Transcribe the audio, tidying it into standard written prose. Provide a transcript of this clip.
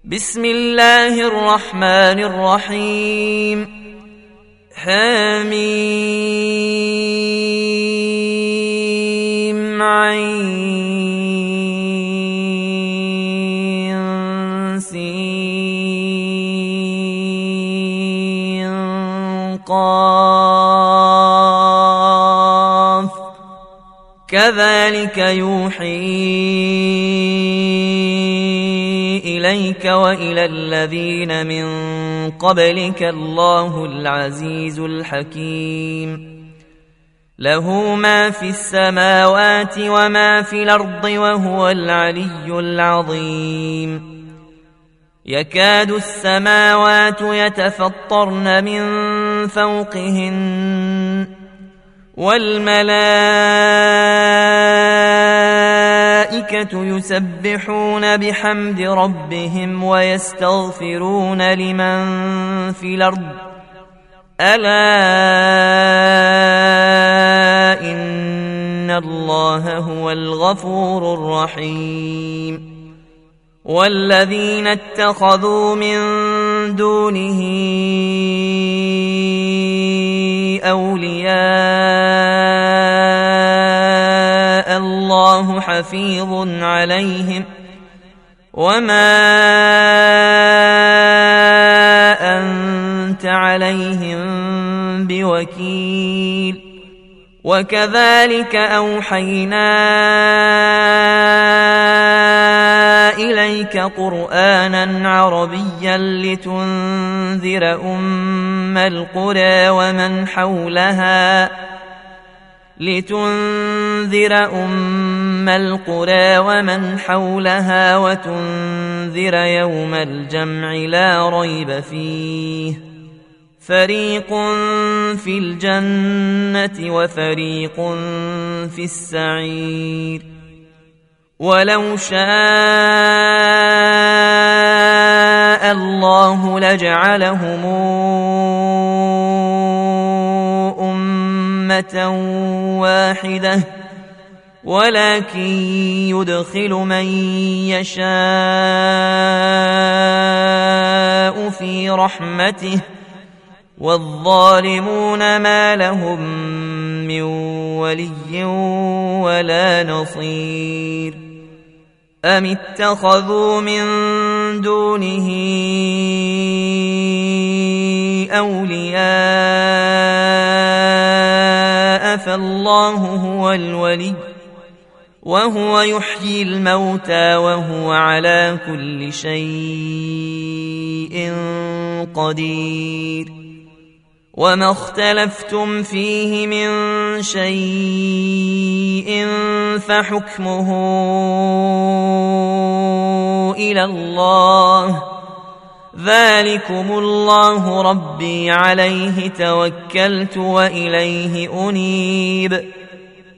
بسم الله الرحمن الرحيم حميم عين سين قاف كذلك يوحي إليك وإلى الذين من قبلك الله العزيز الحكيم له ما في السماوات وما في الأرض وهو العلي العظيم يكاد السماوات يتفطرن من فوقهن والملائكة يسبحون بحمد ربهم ويستغفرون لمن في الأرض ألا إن الله هو الغفور الرحيم والذين اتخذوا من دونه أولياء الله حفيظ عليهم وما أنت عليهم بوكيل وكذلك أوحينا إليك قرآنا عربيا لتنذر أم القرى ومن حولها وتنذر يوم الجمع لا ريب فيه فريق في الجنة وفريق في السعير ولو شاء الله لجعلهم أمة واحدة ولكن يدخل من يشاء في رحمته والظالمون ما لهم من ولي ولا نصير أم اتخذوا من دونه أولياء فالله هو الولي وهو يحيي الموتى وهو على كل شيء قدير وما اختلفتم فيه من شيء فحكمه إلى الله ذلكم الله ربي عليه توكلت وإليه أنيب